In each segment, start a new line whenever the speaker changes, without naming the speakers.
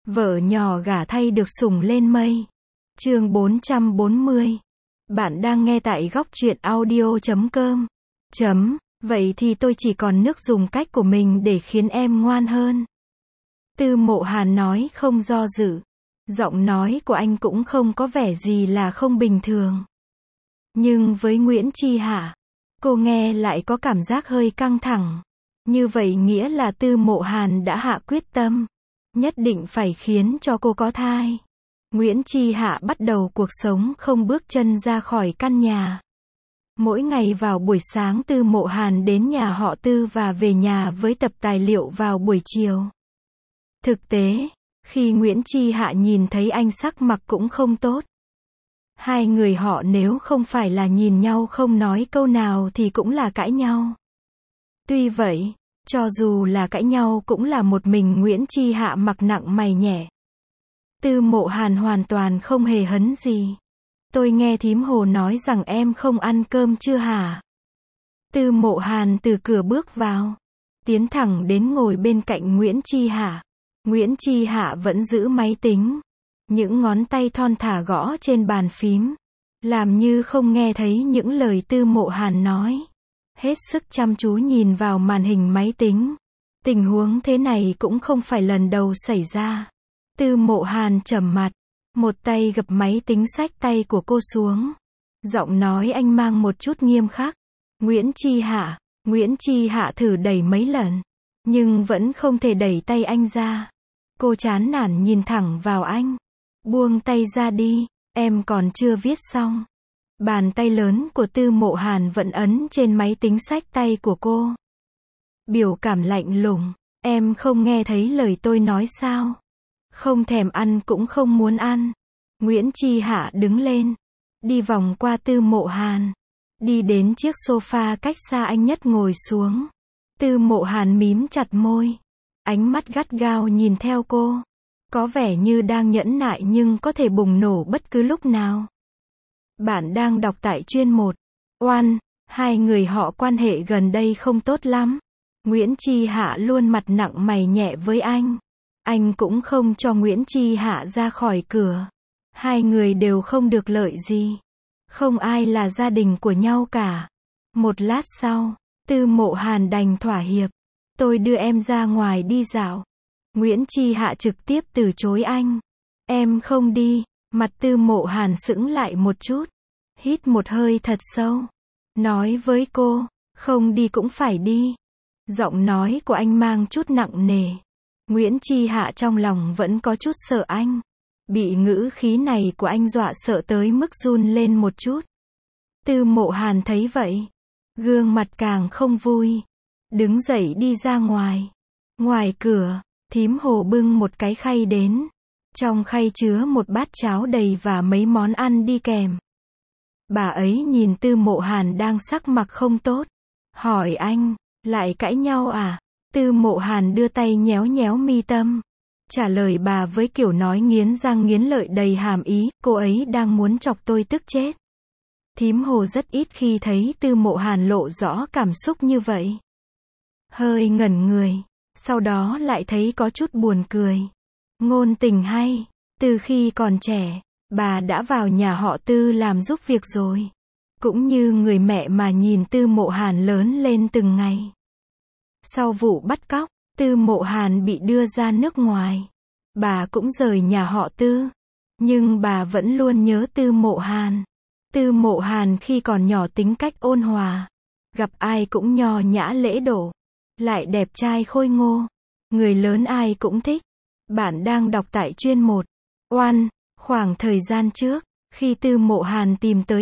Vợ nhỏ gả thay được sủng lên mây. Chương 440. Bạn đang nghe tại góc truyện audio.com. Vậy thì tôi chỉ còn nước dùng cách của mình để khiến em ngoan hơn. Tư Mộ Hàn nói không do dự. Giọng nói của anh cũng không có vẻ gì là không bình thường. Nhưng với Nguyễn Chi Hạ, cô nghe lại có cảm giác hơi căng thẳng. Như vậy nghĩa là Tư Mộ Hàn đã hạ quyết tâm. Nhất định phải khiến cho cô có thai. Nguyễn Chi Hạ bắt đầu cuộc sống không bước chân ra khỏi căn nhà. Mỗi ngày vào buổi sáng Tư Mộ Hàn đến nhà họ Tư và về nhà với tập tài liệu vào buổi chiều. Thực tế, khi Nguyễn Chi Hạ nhìn thấy anh sắc mặt cũng không tốt. Hai người họ nếu không phải là nhìn nhau không nói câu nào thì cũng là cãi nhau. Tuy vậy, cho dù là cãi nhau cũng là một mình Nguyễn Chi Hạ mặt nặng mày nhẹ. Tư Mộ Hàn hoàn toàn không hề hấn gì. Tôi nghe thím Hồ nói rằng em không ăn cơm chưa hả? Tư Mộ Hàn từ cửa bước vào, tiến thẳng đến ngồi bên cạnh Nguyễn Chi Hạ. Nguyễn Chi Hạ vẫn giữ máy tính. Những ngón tay thon thả gõ trên bàn phím. Làm như không nghe thấy những lời Tư Mộ Hàn nói. Hết sức chăm chú nhìn vào màn hình máy tính. Tình huống thế này cũng không phải lần đầu xảy ra. Tư Mộ Hàn trầm mặt. Một tay gập máy tính xách tay của cô xuống. Giọng nói anh mang một chút nghiêm khắc. Nguyễn Chi Hạ thử đẩy mấy lần. Nhưng vẫn không thể đẩy tay anh ra. Cô chán nản nhìn thẳng vào anh. Buông tay ra đi, em còn chưa viết xong. Bàn tay lớn của Tư Mộ Hàn vẫn ấn trên máy tính xách tay của cô. Biểu cảm lạnh lùng, em không nghe thấy lời tôi nói sao? Không thèm ăn cũng không muốn ăn. Nguyễn Chi Hạ đứng lên, đi vòng qua Tư Mộ Hàn, đi đến chiếc sofa cách xa anh nhất ngồi xuống. Tư Mộ Hàn mím chặt môi, ánh mắt gắt gao nhìn theo cô. Có vẻ như đang nhẫn nại nhưng có thể bùng nổ bất cứ lúc nào. Bạn đang đọc tại chuyên 1. Oan, hai người họ quan hệ gần đây không tốt lắm. Nguyễn Chi Hạ luôn mặt nặng mày nhẹ với anh. Anh cũng không cho Nguyễn Chi Hạ ra khỏi cửa. Hai người đều không được lợi gì. Không ai là gia đình của nhau cả. Một lát sau, Tư Mộ Hàn đành thỏa hiệp. Tôi đưa em ra ngoài đi dạo. Nguyễn Chi Hạ trực tiếp từ chối anh. Em không đi. Mặt Tư Mộ Hàn sững lại một chút. Hít một hơi thật sâu. Nói với cô, không đi cũng phải đi. Giọng nói của anh mang chút nặng nề. Nguyễn Chi Hạ trong lòng vẫn có chút sợ anh. Bị ngữ khí này của anh dọa sợ tới mức run lên một chút. Tư Mộ Hàn thấy vậy, gương mặt càng không vui. Đứng dậy đi ra ngoài. Ngoài cửa, thím Hồ bưng một cái khay đến. Trong khay chứa một bát cháo đầy và mấy món ăn đi kèm. Bà ấy nhìn Tư Mộ Hàn đang sắc mặt không tốt. Hỏi anh, lại cãi nhau à? Tư Mộ Hàn đưa tay nhéo nhéo mi tâm. Trả lời bà với kiểu nói nghiến răng nghiến lợi đầy hàm ý, cô ấy đang muốn chọc tôi tức chết. Thím Hồ rất ít khi thấy Tư Mộ Hàn lộ rõ cảm xúc như vậy. Hơi ngẩn người, sau đó lại thấy có chút buồn cười. Ngôn tình hay, từ khi còn trẻ, bà đã vào nhà họ Tư làm giúp việc rồi. Cũng như người mẹ mà nhìn Tư Mộ Hàn lớn lên từng ngày. Sau vụ bắt cóc, Tư Mộ Hàn bị đưa ra nước ngoài. Bà cũng rời nhà họ Tư. Nhưng bà vẫn luôn nhớ Tư Mộ Hàn. Tư Mộ Hàn khi còn nhỏ tính cách ôn hòa. Gặp ai cũng nho nhã lễ độ. Lại đẹp trai khôi ngô. Người lớn ai cũng thích. Bạn đang đọc tại chuyên 1. Oan, khoảng thời gian trước, khi Tư Mộ Hàn tìm tới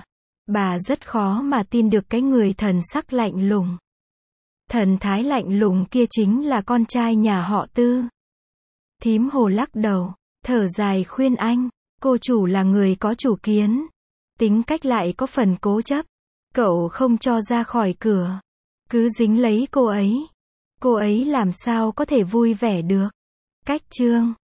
bà rất khó mà tin được cái người thần sắc lạnh lùng. Thần thái lạnh lùng kia chính là con trai nhà họ Tư. Thím Hồ lắc đầu, thở dài khuyên anh, cô chủ là người có chủ kiến. Tính cách lại có phần cố chấp. Cậu không cho ra khỏi cửa. Cứ dính lấy cô ấy. Cô ấy làm sao có thể vui vẻ được. Cách chương